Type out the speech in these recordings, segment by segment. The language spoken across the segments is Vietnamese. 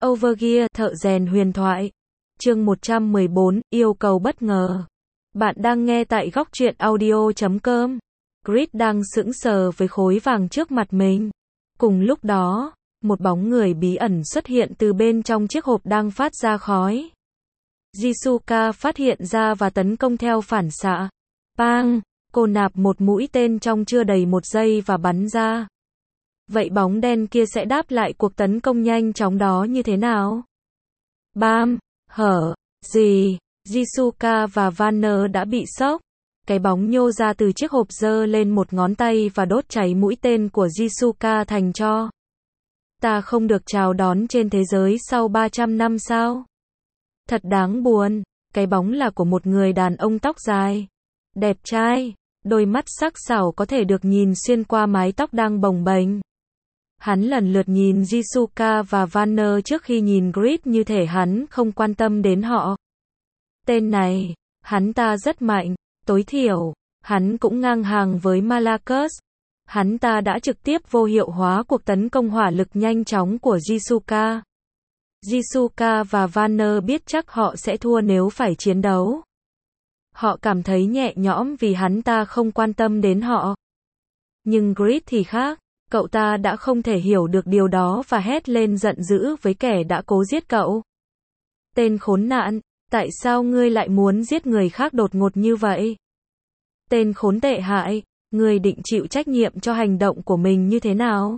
Overgear, thợ rèn huyền thoại. Chương 114, yêu cầu bất ngờ. Bạn đang nghe tại góc truyện audio.com. Grid đang sững sờ với khối vàng trước mặt mình. Cùng lúc đó, một bóng người bí ẩn xuất hiện từ bên trong chiếc hộp đang phát ra khói. Jisuka phát hiện ra và tấn công theo phản xạ. Bang! Cô nạp một mũi tên trong chưa đầy một giây và bắn ra. Vậy bóng đen kia sẽ đáp lại cuộc tấn công nhanh chóng đó như thế nào? Bam! Gì? Jisuka và Vanner đã bị sốc. Cái bóng nhô ra từ chiếc hộp giơ lên một ngón tay và đốt cháy mũi tên của Jisuka thành tro. Ta không được chào đón trên thế giới sau 300 năm sao? Thật đáng buồn. Cái bóng là của một người đàn ông tóc dài. Đẹp trai. Đôi mắt sắc sảo có thể được nhìn xuyên qua mái tóc đang bồng bềnh. Hắn lần lượt nhìn Jisuka và Vanner trước khi nhìn Grid như thể hắn không quan tâm đến họ. Tên này, hắn ta rất mạnh, tối thiểu, hắn cũng ngang hàng với Malakos. Hắn ta đã trực tiếp vô hiệu hóa cuộc tấn công hỏa lực nhanh chóng của Jisuka. Jisuka và Vanner biết chắc họ sẽ thua nếu phải chiến đấu. Họ cảm thấy nhẹ nhõm vì hắn ta không quan tâm đến họ. Nhưng Grid thì khác. Cậu ta đã không thể hiểu được điều đó và hét lên giận dữ với kẻ đã cố giết cậu. Tên khốn nạn, tại sao ngươi lại muốn giết người khác đột ngột như vậy? Tên khốn tệ hại, ngươi định chịu trách nhiệm cho hành động của mình như thế nào?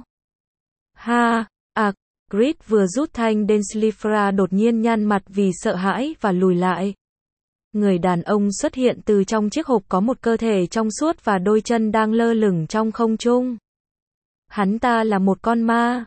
Grid vừa rút thanh Denslifra đột nhiên nhăn mặt vì sợ hãi và lùi lại. Người đàn ông xuất hiện từ trong chiếc hộp có một cơ thể trong suốt và đôi chân đang lơ lửng trong không trung. Hắn ta là một con ma.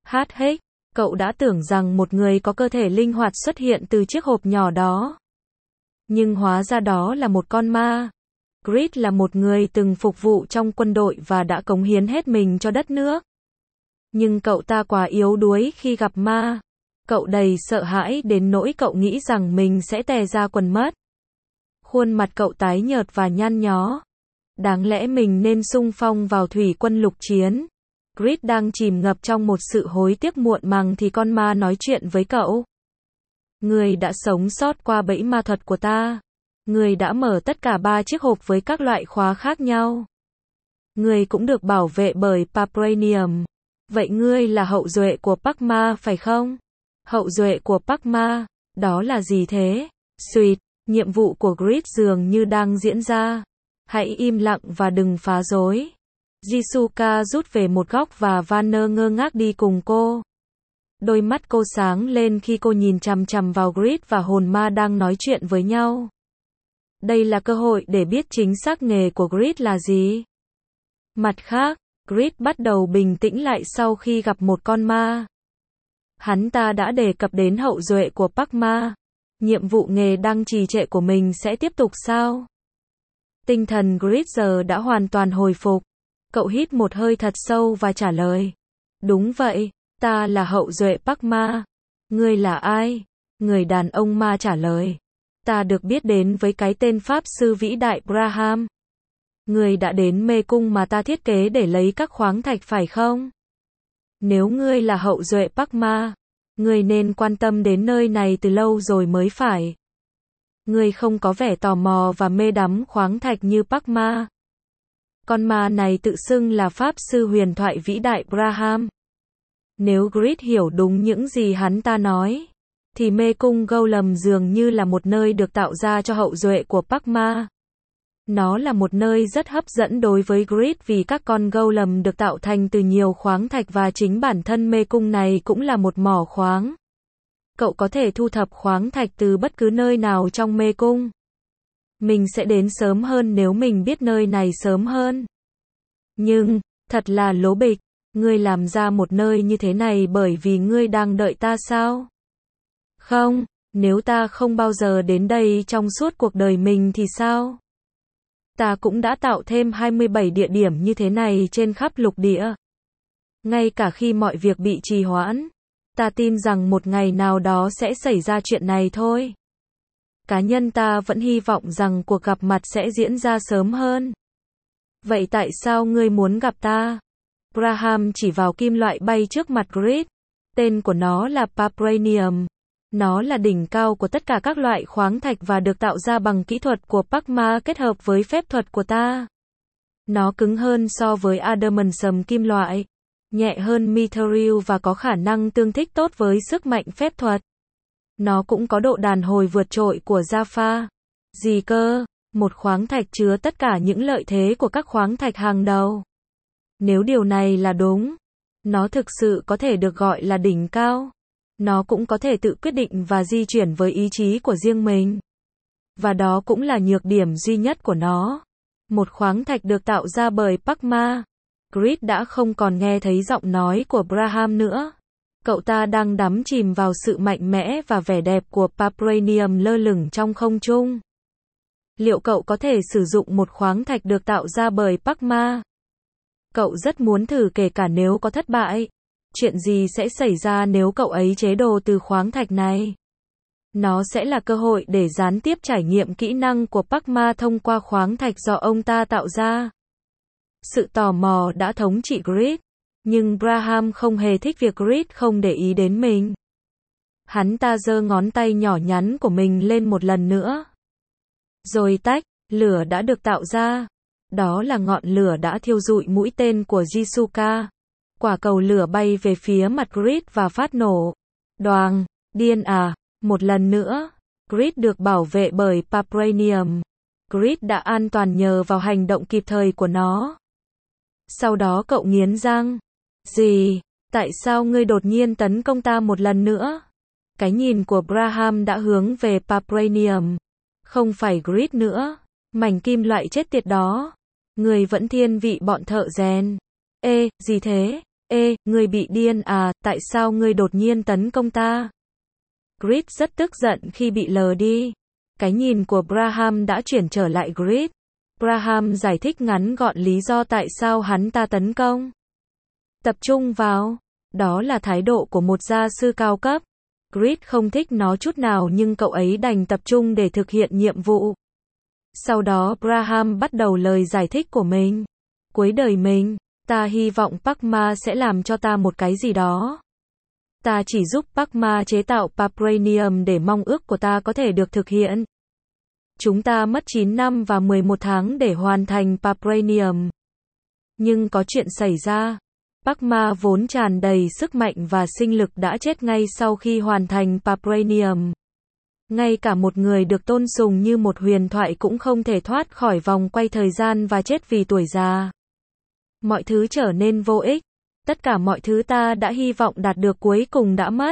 Cậu đã tưởng rằng một người có cơ thể linh hoạt xuất hiện từ chiếc hộp nhỏ đó. Nhưng hóa ra đó là một con ma. Grid là một người từng phục vụ trong quân đội và đã cống hiến hết mình cho đất nước. Nhưng cậu ta quá yếu đuối khi gặp ma. Cậu đầy sợ hãi đến nỗi cậu nghĩ rằng mình sẽ tè ra quần mất. Khuôn mặt cậu tái nhợt và nhăn nhó. Đáng lẽ mình nên xung phong vào thủy quân lục chiến. Grid đang chìm ngập trong một sự hối tiếc muộn màng thì con ma nói chuyện với cậu. Người đã sống sót qua bẫy ma thuật của ta. Người đã mở tất cả 3 chiếc hộp với các loại khóa khác nhau. Người cũng được bảo vệ bởi Papranium. Vậy ngươi là hậu duệ của Pakma phải không? Hậu duệ của Pakma, đó là gì thế? Nhiệm vụ của Grid dường như đang diễn ra. Hãy im lặng và đừng phá rối. Jisuka rút về một góc và Vanner ngơ ngác đi cùng cô. Đôi mắt cô sáng lên khi cô nhìn chằm chằm vào Grid và hồn ma đang nói chuyện với nhau. Đây là cơ hội để biết chính xác nghề của Grid là gì. Mặt khác, Grid bắt đầu bình tĩnh lại sau khi gặp một con ma. Hắn ta đã đề cập đến hậu duệ của Pakma. Nhiệm vụ nghề đang trì trệ của mình sẽ tiếp tục sao? Tinh thần Grid giờ đã hoàn toàn hồi phục. Cậu hít một hơi thật sâu và trả lời. Đúng vậy, ta là hậu duệ Pakma. Ngươi là ai? Người đàn ông ma trả lời. Ta được biết đến với cái tên Pháp sư vĩ đại Braham. Ngươi đã đến mê cung mà ta thiết kế để lấy các khoáng thạch phải không? Nếu ngươi là hậu duệ Pakma, ngươi nên quan tâm đến nơi này từ lâu rồi mới phải. Ngươi không có vẻ tò mò và mê đắm khoáng thạch như Pakma. Con ma này tự xưng là Pháp sư huyền thoại vĩ đại Braham. Nếu Grid hiểu đúng những gì hắn ta nói, thì mê cung Golem dường như là một nơi được tạo ra cho hậu duệ của Pakma. Nó là một nơi rất hấp dẫn đối với Grid vì các con Golem được tạo thành từ nhiều khoáng thạch và chính bản thân mê cung này cũng là một mỏ khoáng. Cậu có thể thu thập khoáng thạch từ bất cứ nơi nào trong mê cung. Mình sẽ đến sớm hơn nếu mình biết nơi này sớm hơn. Nhưng, thật là lố bịch, ngươi làm ra một nơi như thế này bởi vì ngươi đang đợi ta sao? Không, nếu ta không bao giờ đến đây trong suốt cuộc đời mình thì sao? Ta cũng đã tạo thêm 27 địa điểm như thế này trên khắp lục địa. Ngay cả khi mọi việc bị trì hoãn, ta tin rằng một ngày nào đó sẽ xảy ra chuyện này thôi. Cá nhân ta vẫn hy vọng rằng cuộc gặp mặt sẽ diễn ra sớm hơn. Vậy tại sao ngươi muốn gặp ta? Graham chỉ vào kim loại bay trước mặt Grid. Tên của nó là Vibranium. Nó là đỉnh cao của tất cả các loại khoáng thạch và được tạo ra bằng kỹ thuật của Pragma kết hợp với phép thuật của ta. Nó cứng hơn so với adamantium kim loại, nhẹ hơn mithril và có khả năng tương thích tốt với sức mạnh phép thuật. Nó cũng có độ đàn hồi vượt trội của Jaffa. Gì cơ? Một khoáng thạch chứa tất cả những lợi thế của các khoáng thạch hàng đầu. Nếu điều này là đúng, nó thực sự có thể được gọi là đỉnh cao. Nó cũng có thể tự quyết định và di chuyển với ý chí của riêng mình. Và đó cũng là nhược điểm duy nhất của nó. Một khoáng thạch được tạo ra bởi Pragma. Grid đã không còn nghe thấy giọng nói của Braham nữa. Cậu ta đang đắm chìm vào sự mạnh mẽ và vẻ đẹp của Vibranium lơ lửng trong không trung. Liệu cậu có thể sử dụng một khoáng thạch được tạo ra bởi Pragma? Cậu rất muốn thử kể cả nếu có thất bại. Chuyện gì sẽ xảy ra nếu cậu ấy chế đồ từ khoáng thạch này? Nó sẽ là cơ hội để gián tiếp trải nghiệm kỹ năng của Pragma thông qua khoáng thạch do ông ta tạo ra. Sự tò mò đã thống trị Grid, nhưng Braham không hề thích việc Grid không để ý đến mình. Hắn ta giơ ngón tay nhỏ nhắn của mình lên một lần nữa. Rồi tách, lửa đã được tạo ra. Đó là ngọn lửa đã thiêu rụi mũi tên của Jisuka. Quả cầu lửa bay về phía mặt Grid và phát nổ. Đoàng, điên à, một lần nữa. Grid được bảo vệ bởi Vibranium. Grid đã an toàn nhờ vào hành động kịp thời của nó. Sau đó cậu nghiến răng. Gì? Tại sao ngươi đột nhiên tấn công ta một lần nữa? Cái nhìn của Braham đã hướng về Vibranium. Không phải Grid nữa. Mảnh kim loại chết tiệt đó. Ngươi vẫn thiên vị bọn thợ rèn. Ê, gì thế? Ê, ngươi bị điên à, tại sao ngươi đột nhiên tấn công ta? Grid rất tức giận khi bị lờ đi. Cái nhìn của Braham đã chuyển trở lại Grid. Braham giải thích ngắn gọn lý do tại sao hắn ta tấn công. Tập trung vào. Đó là thái độ của một gia sư cao cấp. Grid không thích nó chút nào nhưng cậu ấy đành tập trung để thực hiện nhiệm vụ. Sau đó Braham bắt đầu lời giải thích của mình. Cuối đời mình, ta hy vọng Pragma sẽ làm cho ta một cái gì đó. Ta chỉ giúp Pragma chế tạo Vibranium để mong ước của ta có thể được thực hiện. Chúng ta mất 9 năm và 11 tháng để hoàn thành Vibranium. Nhưng có chuyện xảy ra. Pragma vốn tràn đầy sức mạnh và sinh lực đã chết ngay sau khi hoàn thành Vibranium. Ngay cả một người được tôn sùng như một huyền thoại cũng không thể thoát khỏi vòng quay thời gian và chết vì tuổi già. Mọi thứ trở nên vô ích. Tất cả mọi thứ ta đã hy vọng đạt được cuối cùng đã mất.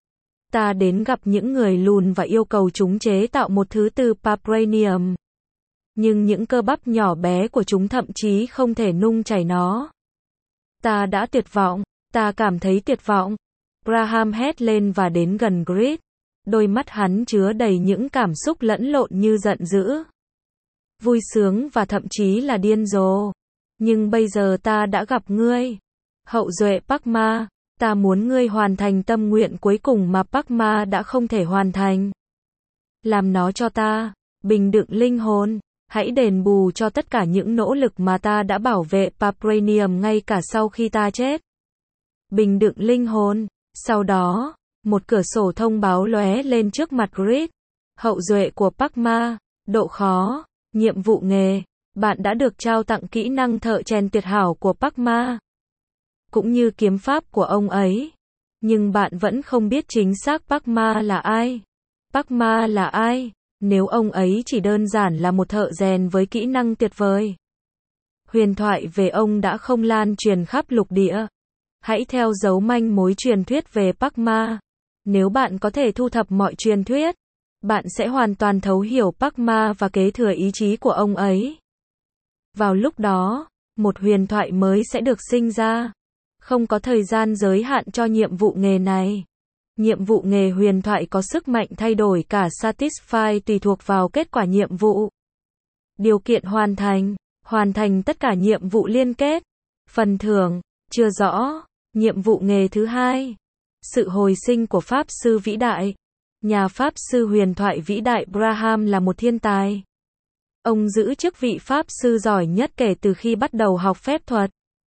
Ta đến gặp những người lùn và yêu cầu chúng chế tạo một thứ từ Vibranium. Nhưng những cơ bắp nhỏ bé của chúng thậm chí không thể nung chảy nó. Ta đã tuyệt vọng. Ta cảm thấy tuyệt vọng. Braham hét lên và đến gần Grid. Đôi mắt hắn chứa đầy những cảm xúc lẫn lộn như giận dữ, vui sướng và thậm chí là điên rồ. Nhưng bây giờ ta đã gặp ngươi. Hậu duệ Pragma, ta muốn ngươi hoàn thành tâm nguyện cuối cùng mà Pragma đã không thể hoàn thành. Làm nó cho ta, bình đựng linh hồn, hãy đền bù cho tất cả những nỗ lực mà ta đã bảo vệ Vibranium ngay cả sau khi ta chết. Bình đựng linh hồn, sau đó, một cửa sổ thông báo lóe lên trước mặt Grid. Hậu duệ của Pragma, độ khó, nhiệm vụ nghề, bạn đã được trao tặng kỹ năng thợ rèn tuyệt hảo của Pragma, cũng như kiếm pháp của ông ấy. Nhưng bạn vẫn không biết chính xác Pragma là ai. Pragma là ai, nếu ông ấy chỉ đơn giản là một thợ rèn với kỹ năng tuyệt vời? Huyền thoại về ông đã không lan truyền khắp lục địa. Hãy theo dấu manh mối truyền thuyết về Pragma. Nếu bạn có thể thu thập mọi truyền thuyết, bạn sẽ hoàn toàn thấu hiểu Pragma và kế thừa ý chí của ông ấy. Vào lúc đó, một huyền thoại mới sẽ được sinh ra. Không có thời gian giới hạn cho nhiệm vụ nghề này. Nhiệm vụ nghề huyền thoại có sức mạnh thay đổi cả Satisfy tùy thuộc vào kết quả nhiệm vụ. Điều kiện hoàn thành tất cả nhiệm vụ liên kết. Phần thưởng, chưa rõ. Nhiệm vụ nghề thứ hai. Sự hồi sinh của Pháp sư vĩ đại. Nhà Pháp sư huyền thoại vĩ đại Braham là một thiên tài. Ông giữ chức vị Pháp sư giỏi nhất kể từ khi bắt đầu học phép thuật.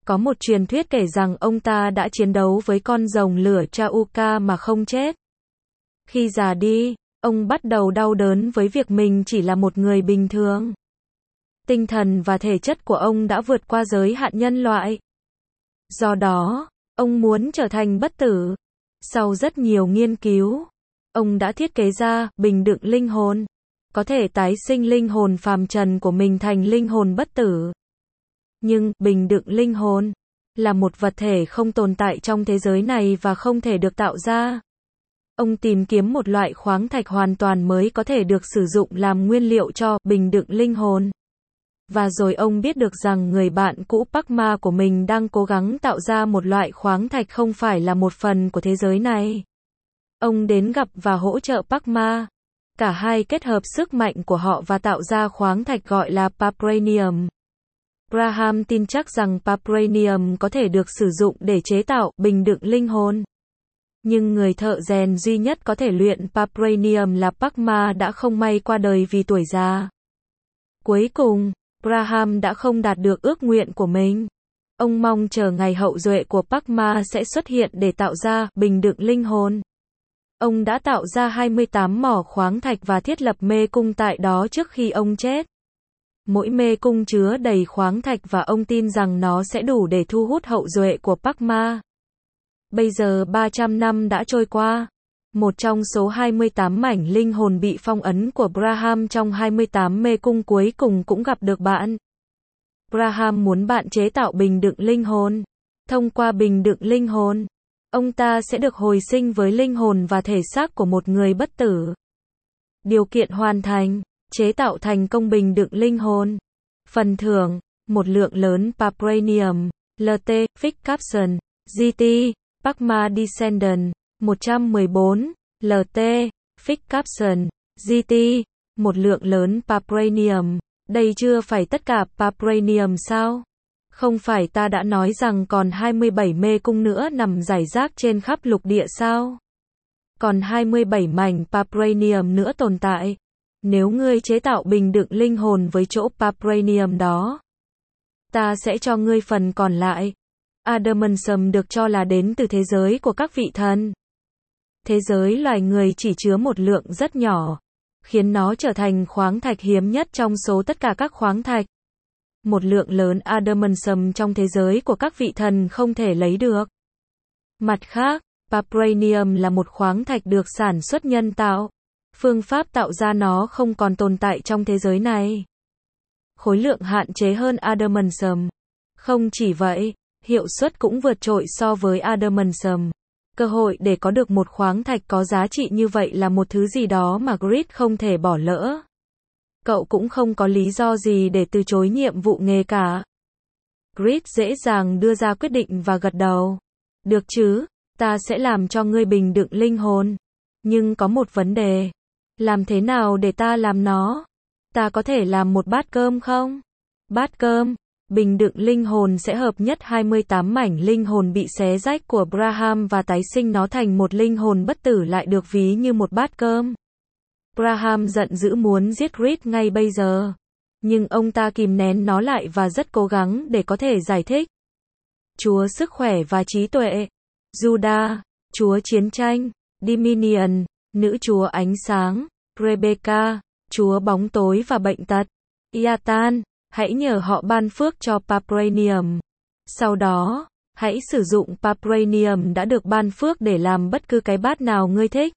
Có một truyền thuyết kể rằng ông ta đã chiến đấu với con rồng lửa Trauka mà không chết. Khi già đi, ông bắt đầu đau đớn với việc mình chỉ là một người bình thường. Tinh thần và thể chất của ông đã vượt qua giới hạn nhân loại. Do đó, ông muốn trở thành bất tử. Sau rất nhiều nghiên cứu, ông đã thiết kế ra bình đựng linh hồn, có thể tái sinh linh hồn phàm trần của mình thành linh hồn bất tử. Nhưng, bình đựng linh hồn là một vật thể không tồn tại trong thế giới này và không thể được tạo ra. Ông tìm kiếm một loại khoáng thạch hoàn toàn mới có thể được sử dụng làm nguyên liệu cho bình đựng linh hồn. Và rồi ông biết được rằng người bạn cũ Pakma của mình đang cố gắng tạo ra một loại khoáng thạch không phải là một phần của thế giới này. Ông đến gặp và hỗ trợ Pakma. Cả hai kết hợp sức mạnh của họ và tạo ra khoáng thạch gọi là Papranium. Graham tin chắc rằng Papranium có thể được sử dụng để chế tạo bình đựng linh hồn. Nhưng người thợ rèn duy nhất có thể luyện Papranium là Pakma đã không may qua đời vì tuổi già. Cuối cùng, Graham đã không đạt được ước nguyện của mình. Ông mong chờ ngày hậu duệ của Pakma sẽ xuất hiện để tạo ra bình đựng linh hồn. Ông đã tạo ra 28 mỏ khoáng thạch và thiết lập mê cung tại đó trước khi ông chết. Mỗi mê cung chứa đầy khoáng thạch và ông tin rằng nó sẽ đủ để thu hút hậu duệ của Pakma. Bây giờ 300 năm đã trôi qua. Một trong số 28 mảnh linh hồn bị phong ấn của Graham trong 28 mê cung cuối cùng cũng gặp được bạn. Graham muốn bạn chế tạo bình đựng linh hồn. Thông qua bình đựng linh hồn, ông ta sẽ được hồi sinh với linh hồn và thể xác của một người bất tử. Điều kiện hoàn thành, chế tạo thành công bình đựng linh hồn. Phần thưởng, một lượng lớn Papranium, LT, Fix Capson, GT, Pakma Descendant, 114, LT, Fix Capson, GT, một lượng lớn Papranium. Đây chưa phải tất cả Papranium sao? Không phải ta đã nói rằng còn 27 mê cung nữa nằm rải rác trên khắp lục địa sao? Còn 27 mảnh Papranium nữa tồn tại. Nếu ngươi chế tạo bình đựng linh hồn với chỗ Papranium đó, ta sẽ cho ngươi phần còn lại. Adamantium được cho là đến từ thế giới của các vị thần. Thế giới loài người chỉ chứa một lượng rất nhỏ, khiến nó trở thành khoáng thạch hiếm nhất trong số tất cả các khoáng thạch. Một lượng lớn Adamantium trong thế giới của các vị thần không thể lấy được. Mặt khác, Papranium là một khoáng thạch được sản xuất nhân tạo. Phương pháp tạo ra nó không còn tồn tại trong thế giới này. Khối lượng hạn chế hơn Adamantium. Không chỉ vậy, hiệu suất cũng vượt trội so với Adamantium. Cơ hội để có được một khoáng thạch có giá trị như vậy là một thứ gì đó mà Grid không thể bỏ lỡ. Cậu cũng không có lý do gì để từ chối nhiệm vụ nghề cả. Grid dễ dàng đưa ra quyết định và gật đầu. Được chứ, ta sẽ làm cho ngươi bình đựng linh hồn. Nhưng có một vấn đề. Làm thế nào để ta làm nó? Ta có thể làm một bát cơm không? Bát cơm. Bình đựng linh hồn sẽ hợp nhất 28 mảnh linh hồn bị xé rách của Graham và tái sinh nó thành một linh hồn bất tử lại được ví như một bát cơm. Graham giận dữ muốn giết Grid ngay bây giờ. Nhưng ông ta kìm nén nó lại và rất cố gắng để có thể giải thích. Chúa sức khỏe và trí tuệ. Judah, chúa chiến tranh. Dominion, nữ chúa ánh sáng. Rebecca, chúa bóng tối và bệnh tật. Iatan, hãy nhờ họ ban phước cho Papranium. Sau đó, hãy sử dụng Papranium đã được ban phước để làm bất cứ cái bát nào ngươi thích.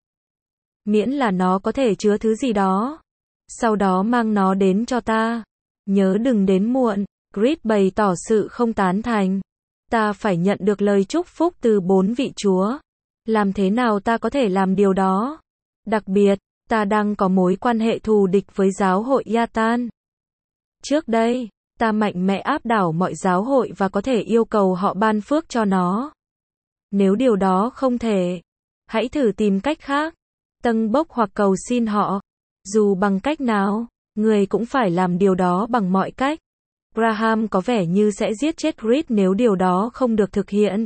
Miễn là nó có thể chứa thứ gì đó. Sau đó mang nó đến cho ta. Nhớ đừng đến muộn. Grid bày tỏ sự không tán thành. Ta phải nhận được lời chúc phúc từ 4 vị chúa. Làm thế nào ta có thể làm điều đó? Đặc biệt, ta đang có mối quan hệ thù địch với giáo hội Yatan. Trước đây, ta mạnh mẽ áp đảo mọi giáo hội và có thể yêu cầu họ ban phước cho nó. Nếu điều đó không thể, hãy thử tìm cách khác. Tâng bốc hoặc cầu xin họ. Dù bằng cách nào, người cũng phải làm điều đó bằng mọi cách. Graham có vẻ như sẽ giết chết Grid nếu điều đó không được thực hiện.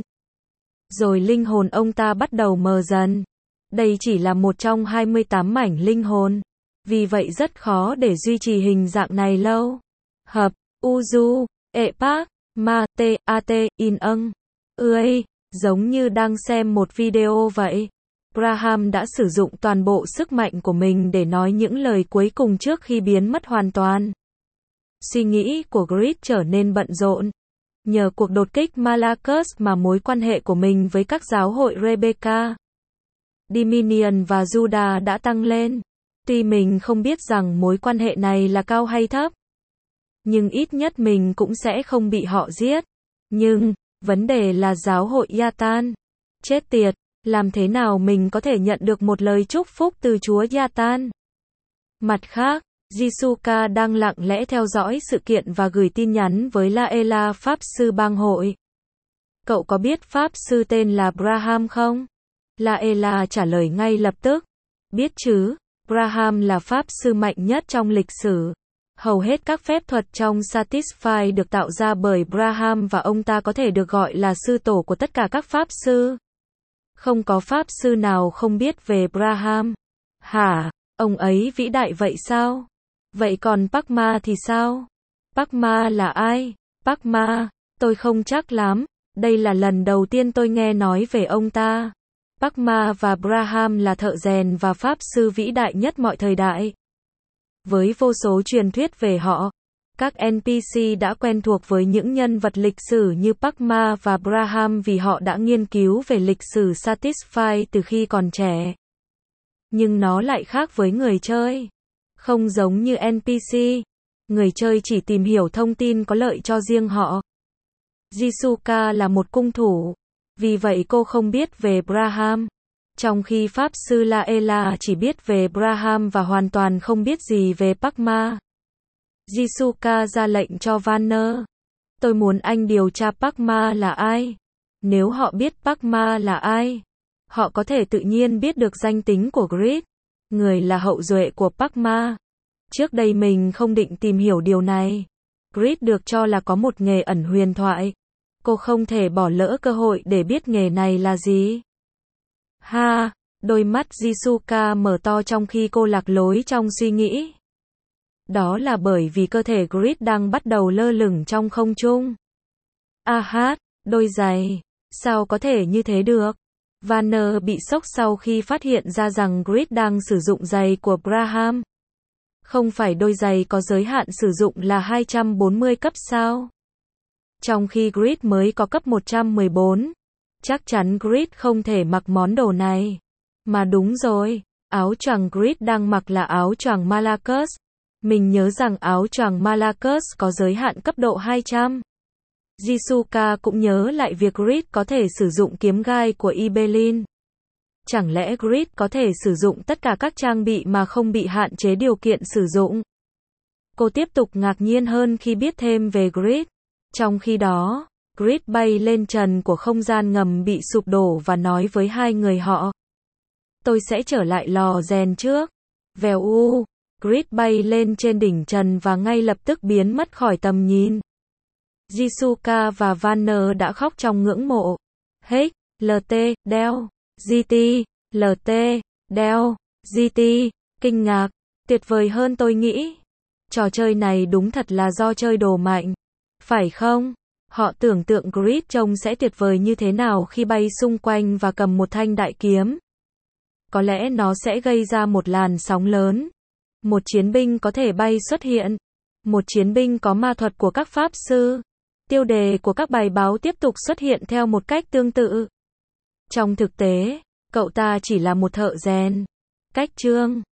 Rồi linh hồn ông ta bắt đầu mờ dần. Đây chỉ là một trong 28 mảnh linh hồn. Vì vậy rất khó để duy trì hình dạng này lâu. Hợp, Uju, Epak, Ma, T, in âng. Giống như đang xem một video vậy. Graham đã sử dụng toàn bộ sức mạnh của mình để nói những lời cuối cùng trước khi biến mất hoàn toàn. Suy nghĩ của Grid trở nên bận rộn. Nhờ cuộc đột kích Malakos mà mối quan hệ của mình với các giáo hội Rebecca, Dominion và Judah đã tăng lên. Tuy mình không biết rằng mối quan hệ này là cao hay thấp, nhưng ít nhất mình cũng sẽ không bị họ giết. Nhưng, vấn đề là giáo hội Yatan. Chết tiệt, làm thế nào mình có thể nhận được một lời chúc phúc từ Chúa Yatan? Mặt khác, Jisuka đang lặng lẽ theo dõi sự kiện và gửi tin nhắn với Laela Pháp sư bang hội. Cậu có biết Pháp sư tên là Braham không? Laela trả lời ngay lập tức. Biết chứ, Braham là Pháp sư mạnh nhất trong lịch sử. Hầu hết các phép thuật trong Satisfy được tạo ra bởi Braham và ông ta có thể được gọi là sư tổ của tất cả các Pháp sư. Không có Pháp sư nào không biết về Braham. Hả? Ông ấy vĩ đại vậy sao? Vậy còn Pakma thì sao? Pakma là ai? Pakma, tôi không chắc lắm. Đây là lần đầu tiên tôi nghe nói về ông ta. Pakma và Braham là thợ rèn và pháp sư vĩ đại nhất mọi thời đại. Với vô số truyền thuyết về họ, các NPC đã quen thuộc với những nhân vật lịch sử như Pakma và Braham vì họ đã nghiên cứu về lịch sử Satisfy từ khi còn trẻ. Nhưng nó lại khác với người chơi. Không giống như NPC, người chơi chỉ tìm hiểu thông tin có lợi cho riêng họ. Jisuka là một cung thủ, vì vậy cô không biết về Braham. Trong khi Pháp sư Laela chỉ biết về Braham và hoàn toàn không biết gì về Pakma. Jisuka ra lệnh cho Vanner. Tôi muốn anh điều tra Pakma là ai. Nếu họ biết Pakma là ai, họ có thể tự nhiên biết được danh tính của Grid, người là hậu duệ của Pakma. Trước đây mình không định tìm hiểu điều này. Grid được cho là có một nghề ẩn huyền thoại. Cô không thể bỏ lỡ cơ hội để biết nghề này là gì. Ha, đôi mắt Jisuka mở to trong khi cô lạc lối trong suy nghĩ. Đó là bởi vì cơ thể Grid đang bắt đầu lơ lửng trong không trung. Đôi giày. Sao có thể như thế được? Vanner bị sốc sau khi phát hiện ra rằng Grid đang sử dụng giày của Braham. Không phải đôi giày có giới hạn sử dụng là 240 cấp sao? Trong khi Grid mới có cấp 114. Chắc chắn Grid không thể mặc món đồ này. Mà đúng rồi, áo choàng Grid đang mặc là áo choàng Malakos. Mình nhớ rằng áo choàng Malakos có giới hạn cấp độ 200. Jisuka cũng nhớ lại việc Grid có thể sử dụng kiếm gai của Ibelin. Chẳng lẽ Grid có thể sử dụng tất cả các trang bị mà không bị hạn chế điều kiện sử dụng? Cô tiếp tục ngạc nhiên hơn khi biết thêm về Grid. Trong khi đó, Grid bay lên trần của không gian ngầm bị sụp đổ và nói với hai người họ. Tôi sẽ trở lại lò rèn trước. Vèo u, Grid bay lên trên đỉnh trần và ngay lập tức biến mất khỏi tầm nhìn. Jisuka và Vanner đã khóc trong ngưỡng mộ. Heck, LT, đeo, GT, LT, đeo, GT, kinh ngạc, tuyệt vời hơn tôi nghĩ. Trò chơi này đúng thật là do chơi đồ mạnh. Phải không? Họ tưởng tượng Grid trông sẽ tuyệt vời như thế nào khi bay xung quanh và cầm một thanh đại kiếm. Có lẽ nó sẽ gây ra một làn sóng lớn. Một chiến binh có thể bay xuất hiện. Một chiến binh có ma thuật của các pháp sư. Tiêu đề của các bài báo tiếp tục xuất hiện theo một cách tương tự. Trong thực tế, cậu ta chỉ là một thợ rèn. Cách chương